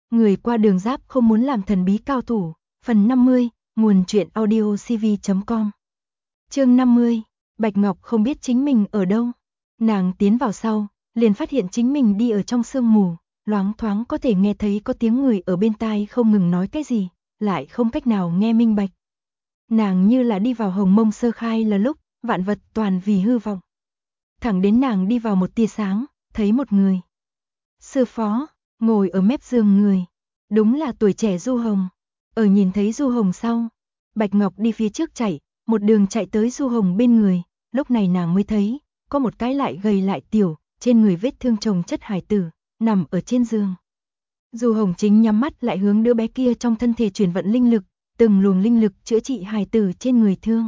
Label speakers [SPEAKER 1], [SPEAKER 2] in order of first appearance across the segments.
[SPEAKER 1] Người qua đường giáp không muốn làm thần bí cao thủ. Phần 50, nguồn truyện audio cv.com. Chương 50, Bạch Ngọc không biết chính mình ở đâu. Nàng tiến vào sau, liền phát hiện chính mình đi ở trong sương mù, loáng thoáng có thể nghe thấy có tiếng người ở bên tai không ngừng nói cái gì, lại không cách nào nghe minh bạch. Nàng như là đi vào hồng mông sơ khai là lúc, vạn vật toàn vì hư vọng. Thẳng đến nàng đi vào một tia sáng, thấy một người. Sư phó, ngồi ở mép giường người. Đúng là tuổi trẻ Du Hồng. Ở nhìn thấy Du Hồng sau, Bạch Ngọc đi phía trước chạy, một đường chạy tới Du Hồng bên người. Lúc này nàng mới thấy, có một cái lại gầy lại tiểu, trên người vết thương chồng chất hài tử, nằm ở trên giường. Du Hồng chính nhắm mắt lại hướng đứa bé kia trong thân thể truyền vận linh lực, từng luồng linh lực chữa trị hài tử trên người thương.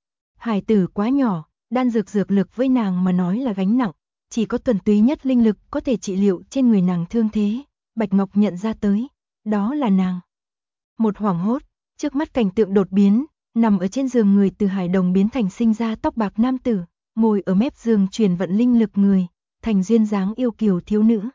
[SPEAKER 1] Hài tử quá nhỏ, đan dược lực với nàng mà nói là gánh nặng, chỉ có thuần túy nhất linh lực có thể trị liệu trên người nàng thương thế. Bạch Ngọc nhận ra tới, đó là nàng. Một hoảng hốt, trước mắt cảnh tượng đột biến, nằm ở trên giường người từ hài đồng biến thành sinh ra tóc bạc nam tử, ngồi ở mép giường truyền vận linh lực người, thành duyên dáng yêu kiều thiếu nữ.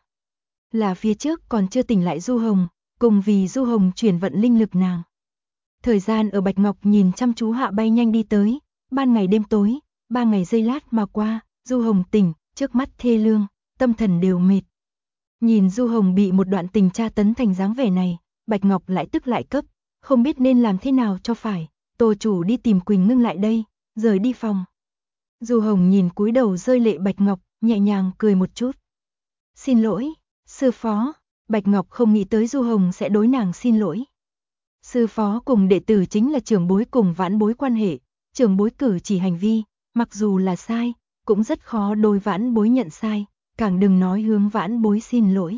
[SPEAKER 1] Là phía trước còn chưa tỉnh lại Du Hồng, cùng vì Du Hồng truyền vận linh lực nàng. Thời gian ở Bạch Ngọc nhìn chăm chú hạ bay nhanh đi tới, ban ngày đêm tối, 3 ngày giây lát mà qua, Du Hồng tỉnh, trước mắt thê lương, tâm thần đều mệt. Nhìn Du Hồng bị một đoạn tình tra tấn thành dáng vẻ này, Bạch Ngọc lại tức lại cấp, không biết nên làm thế nào cho phải. Tô chủ đi tìm Quỳnh Ngưng lại đây, rời đi phòng. Du Hồng nhìn cúi đầu rơi lệ Bạch Ngọc, nhẹ nhàng cười một chút. Xin lỗi, sư phó. Bạch Ngọc không nghĩ tới Du Hồng sẽ đối nàng xin lỗi. Sư phó cùng đệ tử chính là trưởng bối cùng vãn bối quan hệ, trưởng bối cử chỉ hành vi, mặc dù là sai, cũng rất khó đối vãn bối nhận sai, càng đừng nói hướng vãn bối xin lỗi.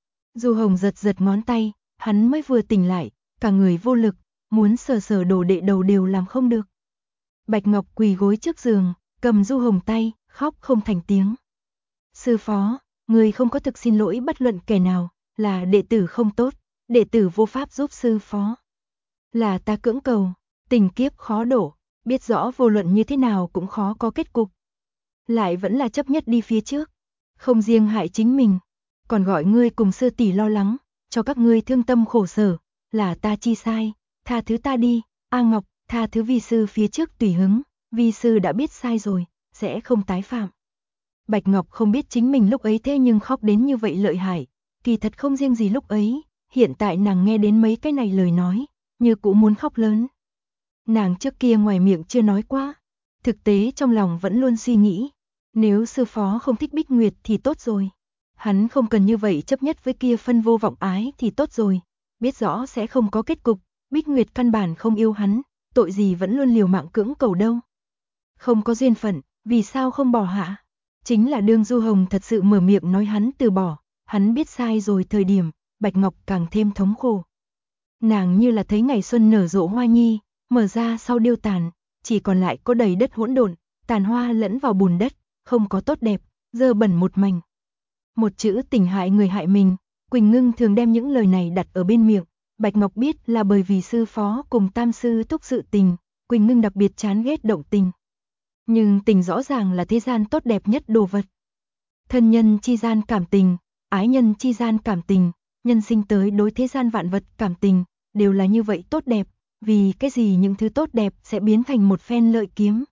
[SPEAKER 1] Du Hồng giật giật ngón tay, hắn mới vừa tỉnh lại, cả người vô lực, muốn sờ đồ đệ đầu đều làm không được. Bạch Ngọc quỳ gối trước giường, cầm Du Hồng tay, khóc không thành tiếng. Sư phó, người không có thực xin lỗi bất luận kẻ nào, là đệ tử không tốt, đệ tử vô pháp giúp sư phó. Là ta cưỡng cầu, tình kiếp khó đổ, biết rõ vô luận như thế nào cũng khó có kết cục. Lại vẫn là chấp nhất đi phía trước, không riêng hại chính mình, còn gọi ngươi cùng sư tỷ lo lắng, cho các ngươi thương tâm khổ sở, là ta chi sai, tha thứ ta đi, A Ngọc, tha thứ vi sư phía trước tùy hứng, vi sư đã biết sai rồi, sẽ không tái phạm. Bạch Ngọc không biết chính mình lúc ấy thế nhưng khóc đến như vậy lợi hại, kỳ thật không riêng gì lúc ấy, hiện tại nàng nghe đến mấy cái này lời nói, như cũng muốn khóc lớn. Nàng trước kia ngoài miệng chưa nói qua, thực tế trong lòng vẫn luôn suy nghĩ, nếu sư phó không thích Bích Nguyệt thì tốt rồi. Hắn không cần như vậy chấp nhất với kia phân vô vọng ái thì tốt rồi, biết rõ sẽ không có kết cục, Bích Nguyệt căn bản không yêu hắn, tội gì vẫn luôn liều mạng cưỡng cầu đâu. Không có duyên phận, vì sao không bỏ hạ? Chính là đương Du Hồng thật sự mở miệng nói hắn từ bỏ, hắn biết sai rồi thời điểm, Bạch Ngọc càng thêm thống khổ. Nàng như là thấy ngày xuân nở rộ hoa nhi, mở ra sau điêu tàn, chỉ còn lại có đầy đất hỗn độn, tàn hoa lẫn vào bùn đất, không có tốt đẹp, dơ bẩn một mảnh. Một chữ tình hại người hại mình, Quỳnh Ngưng thường đem những lời này đặt ở bên miệng, Bạch Ngọc biết là bởi vì sư phó cùng tam sư thúc sự tình, Quỳnh Ngưng đặc biệt chán ghét động tình. Nhưng tình rõ ràng là thế gian tốt đẹp nhất đồ vật. Thân nhân chi gian cảm tình, ái nhân chi gian cảm tình, nhân sinh tới đối thế gian vạn vật cảm tình, đều là như vậy tốt đẹp, vì cái gì những thứ tốt đẹp sẽ biến thành một phen lợi kiếm.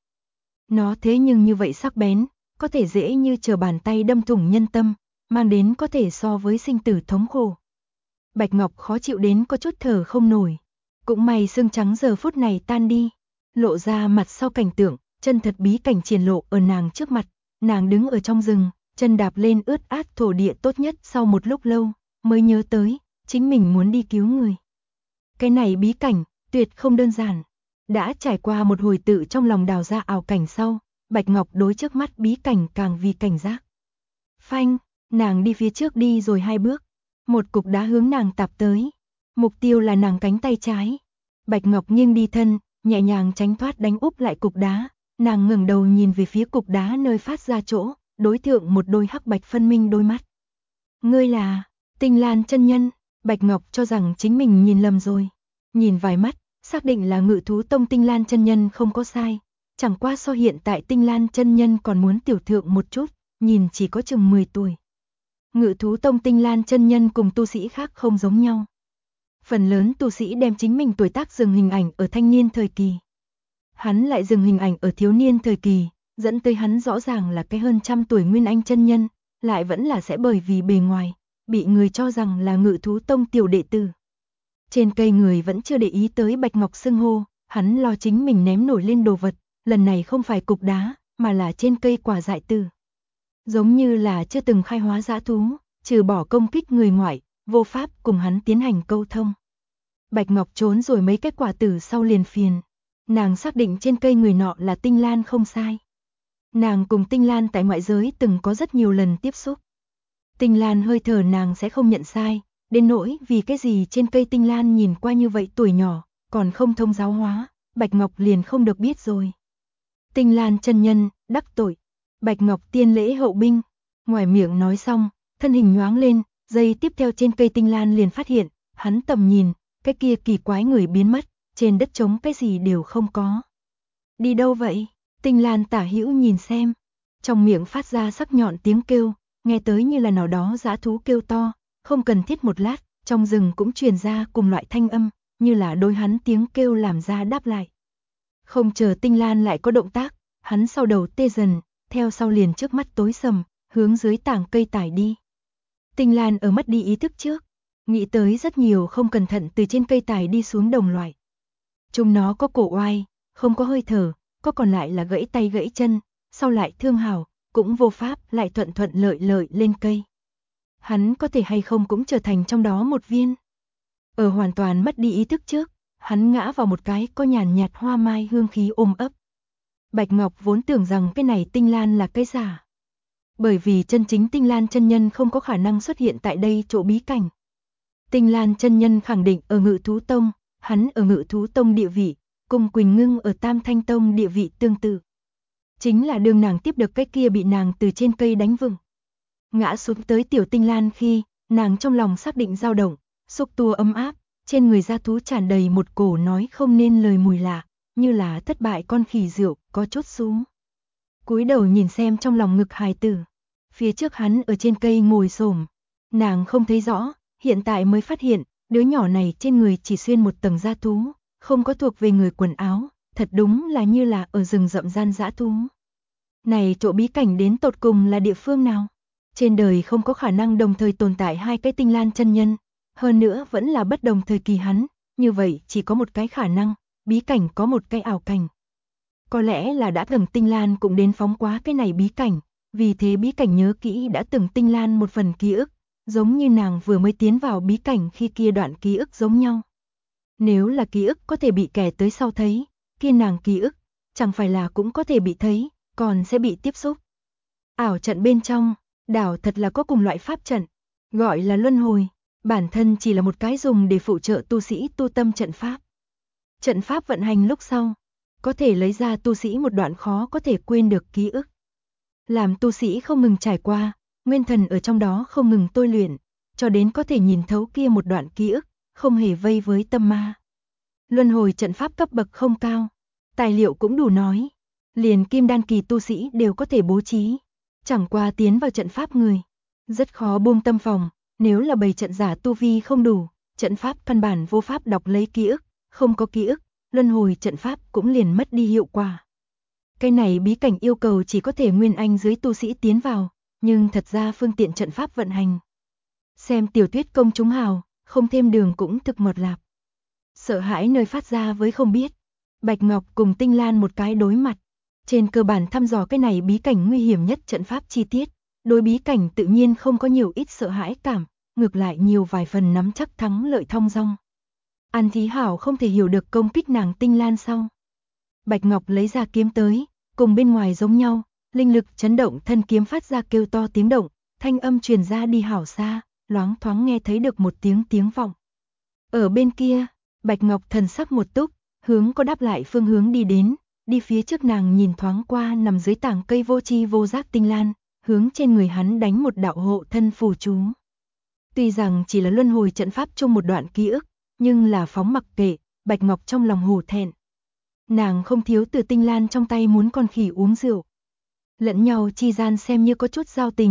[SPEAKER 1] Nó thế nhưng như vậy sắc bén, có thể dễ như trở bàn tay đâm thủng nhân tâm, mang đến có thể so với sinh tử thống khổ. Bạch Ngọc khó chịu đến có chút thở không nổi. Cũng may sương trắng giờ phút này tan đi, lộ ra mặt sau cảnh tượng, chân thật bí cảnh triển lộ ở nàng trước mặt. Nàng đứng ở trong rừng, chân đạp lên ướt át thổ địa tốt nhất sau một lúc lâu, mới nhớ tới, chính mình muốn đi cứu người. Cái này bí cảnh, tuyệt không đơn giản. Đã trải qua một hồi tự trong lòng đào ra ảo cảnh sau, Bạch Ngọc đối trước mắt bí cảnh càng vì cảnh giác. Phanh, nàng đi phía trước đi rồi 2 bước, một cục đá hướng nàng tạp tới. Mục tiêu là nàng cánh tay trái. Bạch Ngọc nghiêng đi thân, nhẹ nhàng tránh thoát đánh úp lại cục đá. Nàng ngẩng đầu nhìn về phía cục đá nơi phát ra chỗ, đối tượng một đôi hắc bạch phân minh đôi mắt. Ngươi là Tinh Lan chân nhân. Bạch Ngọc cho rằng chính mình nhìn lầm rồi. Nhìn vài mắt, xác định là Ngự Thú Tông Tinh Lan chân nhân không có sai. Chẳng qua so hiện tại Tinh Lan chân nhân còn muốn tiểu thượng một chút, nhìn chỉ có chừng 10 tuổi. Ngự thú tông Tinh Lan chân nhân cùng tu sĩ khác không giống nhau. Phần lớn tu sĩ đem chính mình tuổi tác dừng hình ảnh ở thanh niên thời kỳ. Hắn lại dừng hình ảnh ở thiếu niên thời kỳ, dẫn tới hắn rõ ràng là cái hơn 100 tuổi Nguyên Anh chân nhân, lại vẫn là sẽ bởi vì bề ngoài, bị người cho rằng là Ngự thú tông tiểu đệ tử. Trên cây người vẫn chưa để ý tới Bạch Ngọc xưng hô, hắn lo chính mình ném nổi lên đồ vật, lần này không phải cục đá, mà là trên cây quả dại tử. Giống như là chưa từng khai hóa dã thú, trừ bỏ công kích người ngoại, vô pháp cùng hắn tiến hành câu thông. Bạch Ngọc trốn rồi mấy cái quả tử sau liền phiền. Nàng xác định trên cây người nọ là Tinh Lan không sai. Nàng cùng Tinh Lan tại ngoại giới từng có rất nhiều lần tiếp xúc. Tinh Lan hơi thở nàng sẽ không nhận sai, đến nỗi vì cái gì trên cây Tinh Lan nhìn qua như vậy tuổi nhỏ, còn không thông giáo hóa, Bạch Ngọc liền không được biết rồi. Tinh Lan chân nhân, đắc tội. Bạch Ngọc tiên lễ hậu binh. Ngoài miệng nói xong, thân hình nhoáng lên, giây tiếp theo trên cây Tinh Lan liền phát hiện, hắn tầm nhìn, cái kia kỳ quái người biến mất, trên đất trống cái gì đều không có. Đi đâu vậy? Tinh Lan tả hữu nhìn xem, trong miệng phát ra sắc nhọn tiếng kêu, nghe tới như là nào đó dã thú kêu to, không cần thiết một lát, trong rừng cũng truyền ra cùng loại thanh âm, như là đối hắn tiếng kêu làm ra đáp lại. Không chờ Tinh Lan lại có động tác, hắn sau đầu tê dần, theo sau liền trước mắt tối sầm, hướng dưới tảng cây tải đi. Tinh Lan ở mất đi ý thức trước, nghĩ tới rất nhiều không cẩn thận từ trên cây tải đi xuống đồng loại. Chúng nó có cổ oai, không có hơi thở, có còn lại là gãy tay gãy chân, sau lại thương hào, cũng vô pháp lại thuận thuận lợi lợi lên cây. Hắn có thể hay không cũng trở thành trong đó một viên. Ở hoàn toàn mất đi ý thức trước, hắn ngã vào một cái có nhàn nhạt hoa mai hương khí ôm ấp. Bạch Ngọc vốn tưởng rằng cái này Tinh Lan là cái giả. Bởi vì chân chính Tinh Lan chân nhân không có khả năng xuất hiện tại đây chỗ bí cảnh. Tinh Lan chân nhân khẳng định ở Ngự thú tông, hắn ở Ngự thú tông địa vị, cùng Quỳnh Ngưng ở Tam Thanh tông địa vị tương tự. Chính là đường nàng tiếp được cái kia bị nàng từ trên cây đánh vừng. Ngã xuống tới tiểu Tinh Lan khi, nàng trong lòng xác định dao động, xúc tua ấm áp, trên người da thú tràn đầy một cổ nói không nên lời mùi lạ, như là thất bại con khỉ rượu, có chút xuống. Cúi đầu nhìn xem trong lòng ngực hài tử, phía trước hắn ở trên cây ngồi xổm, nàng không thấy rõ, hiện tại mới phát hiện, đứa nhỏ này trên người chỉ xuyên một tầng da thú, không có thuộc về người quần áo, thật đúng là như là ở rừng rậm gian dã thú. Này chỗ bí cảnh đến tột cùng là địa phương nào? Trên đời không có khả năng đồng thời tồn tại hai cái Tinh Lan chân nhân, hơn nữa vẫn là bất đồng thời kỳ hắn, như vậy chỉ có một cái khả năng, bí cảnh có một cái ảo cảnh. Có lẽ là đã từng Tinh Lan cũng đến phóng quá cái này bí cảnh, vì thế bí cảnh nhớ kỹ đã từng Tinh Lan một phần ký ức, giống như nàng vừa mới tiến vào bí cảnh khi kia đoạn ký ức giống nhau. Nếu là ký ức có thể bị kẻ tới sau thấy, kia nàng ký ức, chẳng phải là cũng có thể bị thấy, còn sẽ bị tiếp xúc. Ảo trận bên trong, đảo thật là có cùng loại pháp trận, gọi là luân hồi, bản thân chỉ là một cái dùng để phụ trợ tu sĩ tu tâm trận pháp. Trận pháp vận hành lúc sau, có thể lấy ra tu sĩ một đoạn khó có thể quên được ký ức. Làm tu sĩ không ngừng trải qua, nguyên thần ở trong đó không ngừng tôi luyện, cho đến có thể nhìn thấu kia một đoạn ký ức, không hề vây với tâm ma. Luân hồi trận pháp cấp bậc không cao, tài liệu cũng đủ nói, liền kim đan kỳ tu sĩ đều có thể bố trí, chẳng qua tiến vào trận pháp người, rất khó buông tâm phòng, nếu là bày trận giả tu vi không đủ, trận pháp căn bản vô pháp đọc lấy ký ức, không có ký ức, luân hồi trận pháp cũng liền mất đi hiệu quả. Cái này bí cảnh yêu cầu chỉ có thể nguyên anh dưới tu sĩ tiến vào, nhưng thật ra phương tiện trận pháp vận hành. Xem tiểu thuyết công chúng hào, không thêm đường cũng thực mọt lạp. Sợ hãi nơi phát ra với không biết. Bạch Ngọc cùng Tinh Lan một cái đối mặt. Trên cơ bản thăm dò cái này bí cảnh nguy hiểm nhất trận pháp chi tiết. Đối bí cảnh tự nhiên không có nhiều ít sợ hãi cảm, ngược lại nhiều vài phần nắm chắc thắng lợi thong dong. An Thí Hảo không thể hiểu được công kích nàng Tinh Lan sau. Bạch Ngọc lấy ra kiếm tới, cùng bên ngoài giống nhau, linh lực chấn động thân kiếm phát ra kêu to tiếng động, thanh âm truyền ra đi hảo xa, loáng thoáng nghe thấy được một tiếng vọng. Ở bên kia, Bạch Ngọc thần sắc một túc, hướng có đáp lại phương hướng đi đến, đi phía trước nàng nhìn thoáng qua nằm dưới tảng cây vô tri vô giác Tinh Lan, hướng trên người hắn đánh một đạo hộ thân phù chú. Tuy rằng chỉ là luân hồi trận pháp chung một đoạn ký ức, nhưng là phóng mặc kệ, Bạch Ngọc trong lòng hổ thẹn. Nàng không thiếu từ Tinh Lan trong tay muốn con khỉ uống rượu. Lẫn nhau chi gian xem như có chút giao tình,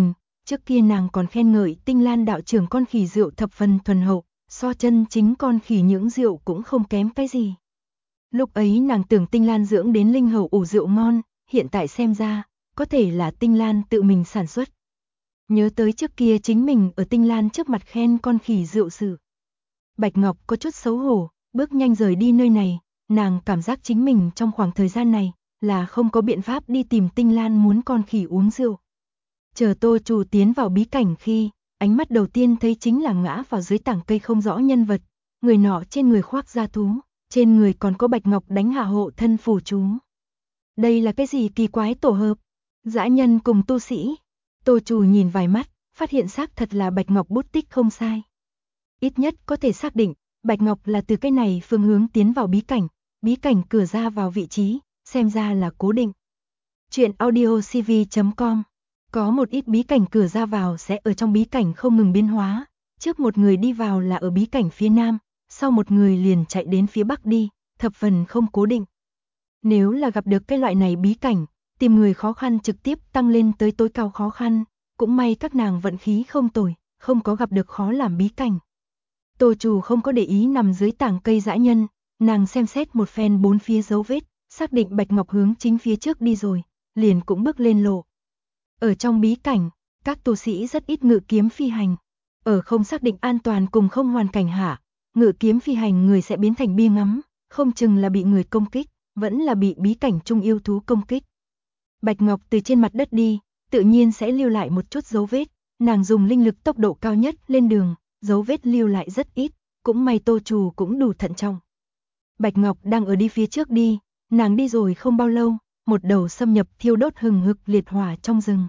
[SPEAKER 1] Trước kia nàng còn khen ngợi Tinh Lan đạo trưởng con khỉ rượu thập phần thuần hậu, so chân chính con khỉ những rượu cũng không kém cái gì. Lúc ấy nàng tưởng Tinh Lan dưỡng đến linh hầu ủ rượu ngon, hiện tại xem ra, có thể là Tinh Lan tự mình sản xuất. Nhớ tới trước kia chính mình ở Tinh Lan trước mặt khen con khỉ rượu sự. Bạch Ngọc có chút xấu hổ, bước nhanh rời đi nơi này, nàng cảm giác chính mình trong khoảng thời gian này là không có biện pháp đi tìm Tinh Lan muốn con khỉ uống rượu. Chờ Tô Trù tiến vào bí cảnh khi, ánh mắt đầu tiên thấy chính là ngã vào dưới tảng cây không rõ nhân vật, người nọ trên người khoác da thú, trên người còn có Bạch Ngọc đánh hạ hộ thân phù chú. Đây là cái gì kỳ quái tổ hợp? Dã nhân cùng tu sĩ. Tô Trù nhìn vài mắt, phát hiện xác thật là Bạch Ngọc bút tích không sai. Ít nhất có thể xác định, Bạch Ngọc là từ cái này phương hướng tiến vào bí cảnh cửa ra vào vị trí, xem ra là cố định. Chuyện audiocv.com. Có một ít bí cảnh cửa ra vào sẽ ở trong bí cảnh không ngừng biến hóa, trước một người đi vào là ở bí cảnh phía nam, sau một người liền chạy đến phía bắc đi, thập phần không cố định. Nếu là gặp được cái loại này bí cảnh, tìm người khó khăn trực tiếp tăng lên tới tối cao khó khăn, cũng may các nàng vận khí không tồi, không có gặp được khó làm bí cảnh. Tô Trù không có để ý nằm dưới tảng cây dã nhân, nàng xem xét một phen bốn phía dấu vết, xác định Bạch Ngọc hướng chính phía trước đi rồi, liền cũng bước lên lộ. Ở trong bí cảnh, các tu sĩ rất ít ngự kiếm phi hành. Ở không xác định an toàn cùng không hoàn cảnh hạ, ngự kiếm phi hành người sẽ biến thành bia ngắm, không chừng là bị người công kích, vẫn là bị bí cảnh trung yêu thú công kích. Bạch Ngọc từ trên mặt đất đi, tự nhiên sẽ lưu lại một chút dấu vết, nàng dùng linh lực tốc độ cao nhất lên đường, dấu vết lưu lại rất ít, cũng may Tô Trù cũng đủ thận trọng. Bạch Ngọc đang ở đi phía trước đi, nàng đi rồi không bao lâu, một đầu xâm nhập thiêu đốt hừng hực liệt hỏa trong rừng.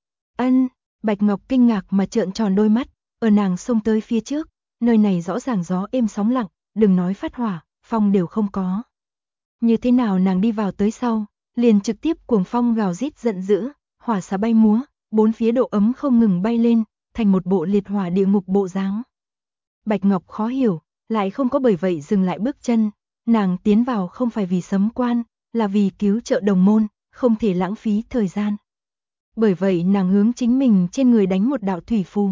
[SPEAKER 1] Bạch Ngọc kinh ngạc mà trợn tròn đôi mắt, ở nàng xông tới phía trước, nơi này rõ ràng gió êm sóng lặng, đừng nói phát hỏa, phong đều không có. Như thế nào nàng đi vào tới sau, liền trực tiếp cuồng phong gào rít giận dữ, hỏa xà bay múa, bốn phía độ ấm không ngừng bay lên, thành một bộ liệt hỏa địa ngục bộ dáng. Bạch Ngọc khó hiểu, lại không có bởi vậy dừng lại bước chân, nàng tiến vào không phải vì sấm quan, là vì cứu trợ đồng môn, không thể lãng phí thời gian. Bởi vậy nàng hướng chính mình trên người đánh một đạo thủy phù.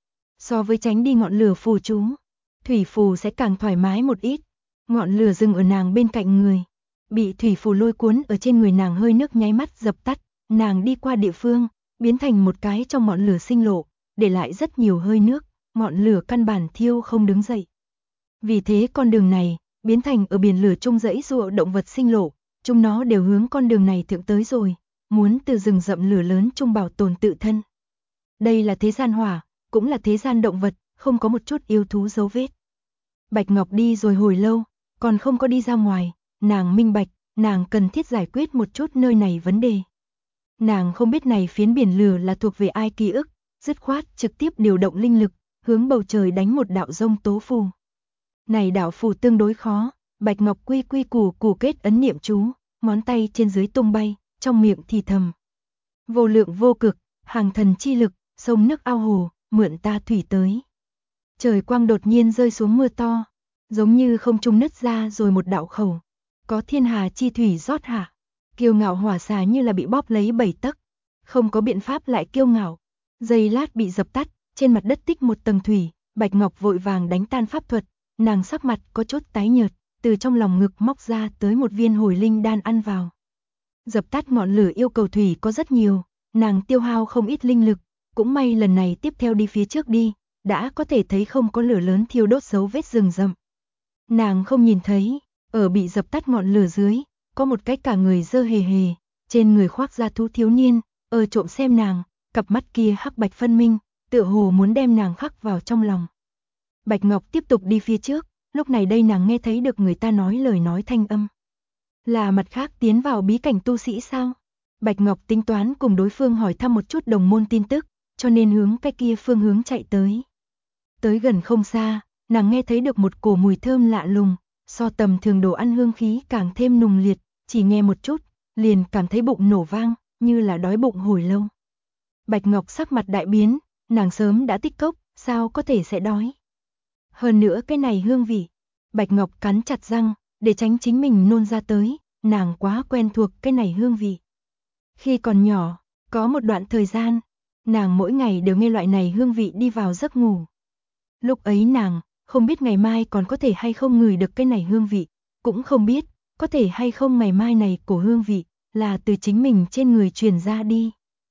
[SPEAKER 1] So với tránh đi ngọn lửa phù chú, thủy phù sẽ càng thoải mái một ít. Ngọn lửa dừng ở nàng bên cạnh người, bị thủy phù lôi cuốn ở trên người nàng hơi nước nháy mắt dập tắt, nàng đi qua địa phương, biến thành một cái trong ngọn lửa sinh lộ, để lại rất nhiều hơi nước, ngọn lửa căn bản thiêu không đứng dậy. Vì thế con đường này, biến thành ở biển lửa trung dãy dụa động vật sinh lộ, chúng nó đều hướng con đường này thượng tới rồi, muốn từ rừng rậm lửa lớn trung bảo tồn tự thân. Đây là thế gian hỏa, cũng là thế gian động vật, không có một chút yêu thú dấu vết. Bạch Ngọc đi rồi hồi lâu, còn không có đi ra ngoài, nàng minh bạch, nàng cần thiết giải quyết một chút nơi này vấn đề. Nàng không biết này phiến biển lửa là thuộc về ai ký ức, dứt khoát trực tiếp điều động linh lực, hướng bầu trời đánh một đạo dông tố phù. Này đạo phù tương đối khó, Bạch Ngọc quy quy củ củ kết ấn niệm chú, ngón tay trên dưới tung bay, trong miệng thì thầm. Vô lượng vô cực, hàng thần chi lực, sông nước ao hồ, mượn ta thủy tới. Trời quang đột nhiên rơi xuống mưa to, giống như không trung nứt ra rồi một đạo khẩu, có thiên hà chi thủy rót hạ. Kiêu ngạo hỏa xà như là bị bóp lấy 7 tấc, không có biện pháp lại kiêu ngạo. Giây lát bị dập tắt, trên mặt đất tích một tầng thủy, Bạch Ngọc vội vàng đánh tan pháp thuật, nàng sắc mặt có chút tái nhợt, từ trong lòng ngực móc ra tới một viên hồi linh đan ăn vào. Dập tắt ngọn lửa yêu cầu thủy có rất nhiều, nàng tiêu hao không ít linh lực, cũng may lần này tiếp theo đi phía trước đi, đã có thể thấy không có lửa lớn thiêu đốt dấu vết rừng rậm. Nàng không nhìn thấy, ở bị dập tắt ngọn lửa dưới, có một cái cả người dơ hề hề, trên người khoác da thú thiếu niên, ở trộm xem nàng, cặp mắt kia hắc bạch phân minh, tựa hồ muốn đem nàng khắc vào trong lòng. Bạch Ngọc tiếp tục đi phía trước, lúc này đây nàng nghe thấy được người ta nói lời nói thanh âm. Là mặt khác tiến vào bí cảnh tu sĩ sao? Bạch Ngọc tính toán cùng đối phương hỏi thăm một chút đồng môn tin tức, cho nên hướng cái kia phương hướng chạy tới. Tới gần không xa, nàng nghe thấy được một cổ mùi thơm lạ lùng, so tầm thường đồ ăn hương khí càng thêm nùng liệt, chỉ nghe một chút, liền cảm thấy bụng nổ vang, như là đói bụng hồi lâu. Bạch Ngọc sắc mặt đại biến, nàng sớm đã tích cốc, sao có thể sẽ đói. Hơn nữa cái này hương vị, Bạch Ngọc cắn chặt răng, để tránh chính mình nôn ra tới, nàng quá quen thuộc cái này hương vị. Khi còn nhỏ, có một đoạn thời gian, Nàng mỗi ngày đều nghe loại này hương vị đi vào giấc ngủ. Lúc ấy nàng không biết ngày mai còn có thể hay không ngửi được cái này hương vị, cũng không biết có thể hay không ngày mai này cổ hương vị là từ chính mình trên người truyền ra đi.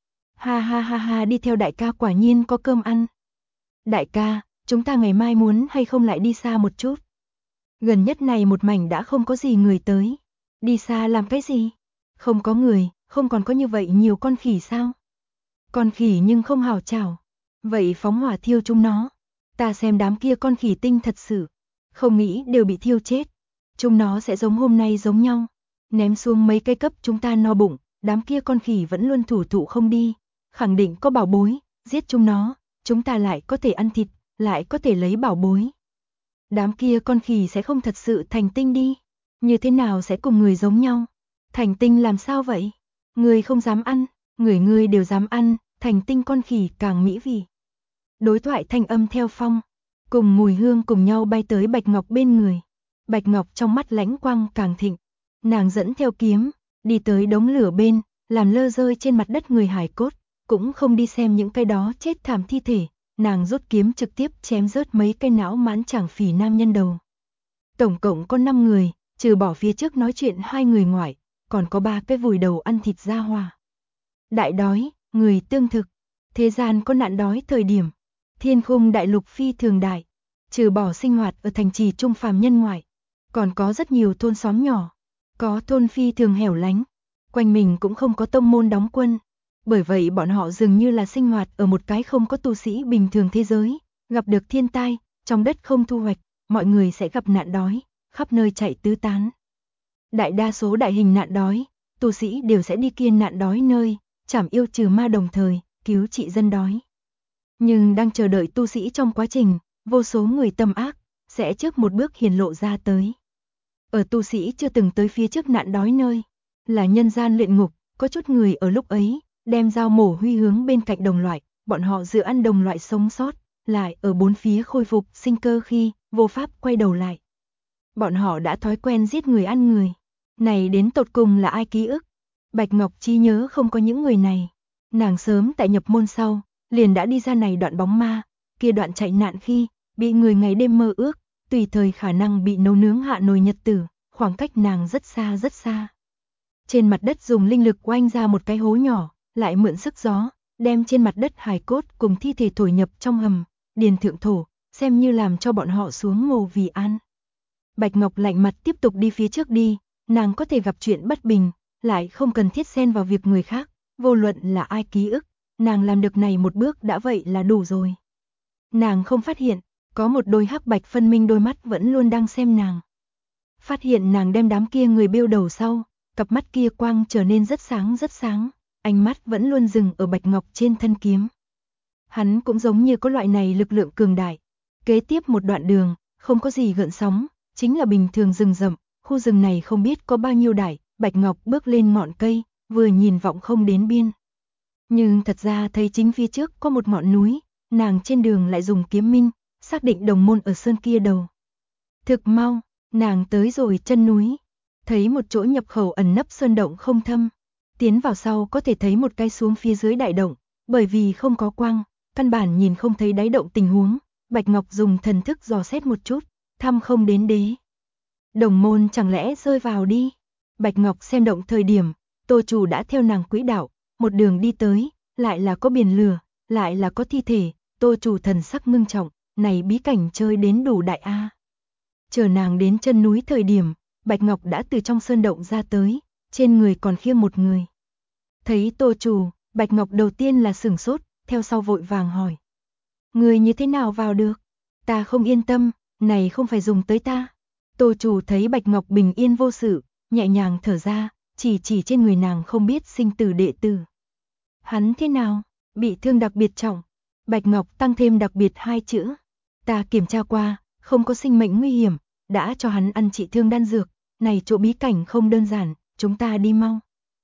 [SPEAKER 1] Ha ha ha ha, đi theo đại ca quả nhiên có cơm ăn. Đại ca, chúng ta ngày mai muốn hay không lại đi xa một chút? Gần nhất này một mảnh đã không có gì người tới. Đi xa làm cái gì? Không có người, không còn có như vậy nhiều con khỉ sao? Con khỉ nhưng không hào chảo. Vậy phóng hỏa thiêu chúng nó. Ta xem đám kia con khỉ tinh thật sự. Không nghĩ đều bị thiêu chết. Chúng nó sẽ giống hôm nay giống nhau. Ném xuống mấy cây cấp chúng ta no bụng. Đám kia con khỉ vẫn luôn thủ thụ không đi. Khẳng định có bảo bối. Giết chúng nó. Chúng ta lại có thể ăn thịt. Lại có thể lấy bảo bối. Đám kia con khỉ sẽ không thật sự thành tinh đi. Như thế nào sẽ cùng người giống nhau? Thành tinh làm sao vậy? Người không dám ăn. Người đều dám ăn. Thành tinh con khỉ càng mỹ vị. Đối thoại thanh âm theo phong. Cùng mùi hương cùng nhau bay tới Bạch Ngọc bên người. Bạch Ngọc trong mắt lãnh quang càng thịnh. Nàng dẫn theo kiếm. Đi tới đống lửa bên. Làm lơ rơi trên mặt đất người hài cốt. Cũng không đi xem những cái đó chết thảm thi thể. Nàng rút kiếm trực tiếp chém rớt mấy cây não mãn chảng phỉ nam nhân đầu. Tổng cộng có 5 người. Trừ bỏ phía trước nói chuyện 2 người ngoại. Còn có 3 cái vùi đầu ăn thịt ra hòa. Đại đói, người tương thực. Thế gian có nạn đói thời điểm. Thiên khung đại lục phi thường đại. Trừ bỏ sinh hoạt ở thành trì trung phàm nhân ngoại. Còn có rất nhiều thôn xóm nhỏ. Có thôn phi thường hẻo lánh. Quanh mình cũng không có tông môn đóng quân. Bởi vậy bọn họ dường như là sinh hoạt ở một cái không có tu sĩ bình thường thế giới. Gặp được thiên tai, trong đất không thu hoạch, mọi người sẽ gặp nạn đói, khắp nơi chạy tứ tán. Đại đa số đại hình nạn đói, tu sĩ đều sẽ đi kiên nạn đói nơi, trảm yêu trừ ma đồng thời, cứu trị dân đói. Nhưng đang chờ đợi tu sĩ trong quá trình, vô số người tâm ác, sẽ trước một bước hiển lộ ra tới. Ở tu sĩ chưa từng tới phía trước nạn đói nơi, là nhân gian luyện ngục, có chút người ở lúc ấy, đem dao mổ huy hướng bên cạnh đồng loại, bọn họ dựa ăn đồng loại sống sót, lại ở bốn phía khôi phục sinh cơ khi, vô pháp quay đầu lại. Bọn họ đã thói quen giết người ăn người. Này đến tột cùng là ai ký ức? Bạch Ngọc trí nhớ không có những người này. Nàng sớm tại nhập môn sau, liền đã đi ra này đoạn bóng ma, kia đoạn chạy nạn khi, bị người ngày đêm mơ ước, tùy thời khả năng bị nấu nướng hạ nồi nhật tử, khoảng cách nàng rất xa rất xa. Trên mặt đất dùng linh lực oanh ra một cái hố nhỏ, lại mượn sức gió, đem trên mặt đất hài cốt cùng thi thể thổi nhập trong hầm, điền thượng thổ, xem như làm cho bọn họ xuống mồ vì an. Bạch Ngọc lạnh mặt tiếp tục đi phía trước đi, nàng có thể gặp chuyện bất bình, lại không cần thiết xen vào việc người khác, vô luận là ai ký ức, nàng làm được này một bước đã vậy là đủ rồi. Nàng không phát hiện, có một đôi hắc bạch phân minh đôi mắt vẫn luôn đang xem nàng. Phát hiện nàng đem đám kia người bêu đầu sau, cặp mắt kia quang trở nên rất sáng, ánh mắt vẫn luôn dừng ở Bạch Ngọc trên thân kiếm. Hắn cũng giống như có loại này lực lượng cường đại. Kế tiếp một đoạn đường, không có gì gợn sóng, chính là bình thường rừng rậm, khu rừng này không biết có bao nhiêu đại, Bạch Ngọc bước lên ngọn cây, vừa nhìn vọng không đến biên. Nhưng thật ra thấy chính phía trước có một ngọn núi, nàng trên đường lại dùng kiếm minh, xác định đồng môn ở sơn kia đầu. Thực mau, nàng tới rồi chân núi, thấy một chỗ nhập khẩu ẩn nấp sơn động không thâm. Tiến vào sau có thể thấy một cái xuống phía dưới đại động, bởi vì không có quang, căn bản nhìn không thấy đáy động tình huống, Bạch Ngọc dùng thần thức dò xét một chút, thăm không đến đế. Đồng môn chẳng lẽ rơi vào đi? Bạch Ngọc xem động thời điểm, Tô chủ đã theo nàng quỹ đạo, một đường đi tới, lại là có biển lửa, lại là có thi thể, Tô chủ thần sắc ngưng trọng, này bí cảnh chơi đến đủ đại a. Chờ nàng đến chân núi thời điểm, Bạch Ngọc đã từ trong sơn động ra tới, trên người còn khiêng một người. Thấy Tô chủ, Bạch Ngọc đầu tiên là sửng sốt, theo sau vội vàng hỏi. Người như thế nào vào được? Ta không yên tâm, này không phải dùng tới ta. Tô chủ thấy Bạch Ngọc bình yên vô sự, nhẹ nhàng thở ra, chỉ trên người nàng không biết sinh tử đệ tử. Hắn thế nào? Bị thương đặc biệt trọng. Bạch Ngọc tăng thêm đặc biệt 2 chữ. Ta kiểm tra qua, không có sinh mệnh nguy hiểm, đã cho hắn ăn trị thương đan dược, này chỗ bí cảnh không đơn giản, chúng ta đi mau.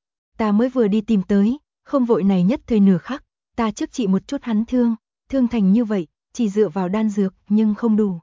[SPEAKER 1] Ta mới vừa đi tìm tới, không vội này nhất thời nửa khắc, ta trước trị một chút hắn thương thành như vậy, chỉ dựa vào đan dược nhưng không đủ.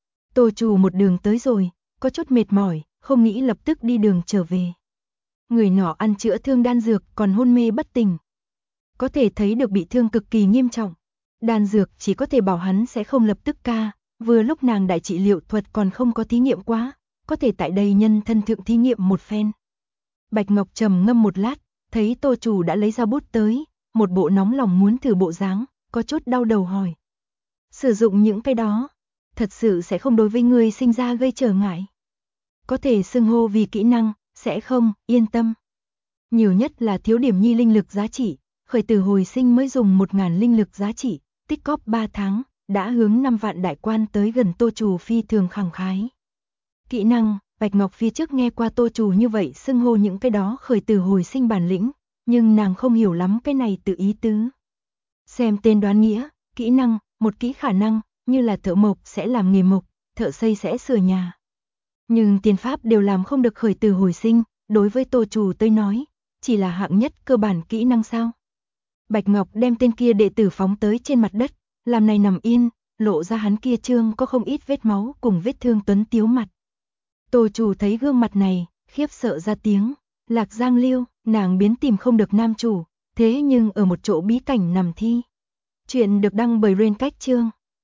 [SPEAKER 1] Tô chủ một đường tới rồi, có chút mệt mỏi, không nghĩ lập tức đi đường trở về. Người nọ ăn chữa thương đan dược còn hôn mê bất tỉnh. có thể thấy được bị thương cực kỳ nghiêm trọng. Đan dược chỉ có thể bảo hắn sẽ không lập tức ca, vừa lúc nàng đại trị liệu thuật còn không có thí nghiệm quá, có thể tại đây nhân thân thượng thí nghiệm một phen. Bạch Ngọc trầm ngâm một lát, thấy Tô chủ đã lấy ra bút tới, một bộ nóng lòng muốn thử bộ dáng, có chút đau đầu hỏi. Sử dụng những cái đó, thật sự sẽ không đối với người sinh ra gây trở ngại. Có thể xưng hô vì kỹ năng, sẽ không, yên tâm. Nhiều nhất là thiếu điểm nhi linh lực giá trị, khởi tử hồi sinh mới dùng 1000 linh lực giá trị, tích cóp 3 tháng, đã hướng 5 vạn đại quan tới gần Tô chủ phi thường khẳng khái. Kỹ năng, Bạch Ngọc phía trước nghe qua Tô chủ như vậy xưng hô những cái đó khởi tử hồi sinh bản lĩnh, nhưng nàng không hiểu lắm cái này từ ý tứ. Xem tên đoán nghĩa, kỹ năng, một kỹ khả năng, như là thợ mộc sẽ làm nghề mộc, thợ xây sẽ sửa nhà. Nhưng tiền pháp đều làm không được khởi tử hồi sinh, đối với Tô chủ tới nói, chỉ là hạng nhất cơ bản kỹ năng sao. Bạch Ngọc đem tên kia đệ tử phóng tới trên mặt đất, làm này nằm yên, lộ ra hắn kia trương có không ít vết máu cùng vết thương tuấn tiếu mặt. Tô chủ thấy gương mặt này, khiếp sợ ra tiếng, Lạc Giang Liêu, nàng biến tìm không được nam chủ, thế nhưng ở một chỗ bí cảnh nằm thi. Chuyện được đăng bởi Rain Cách Chương.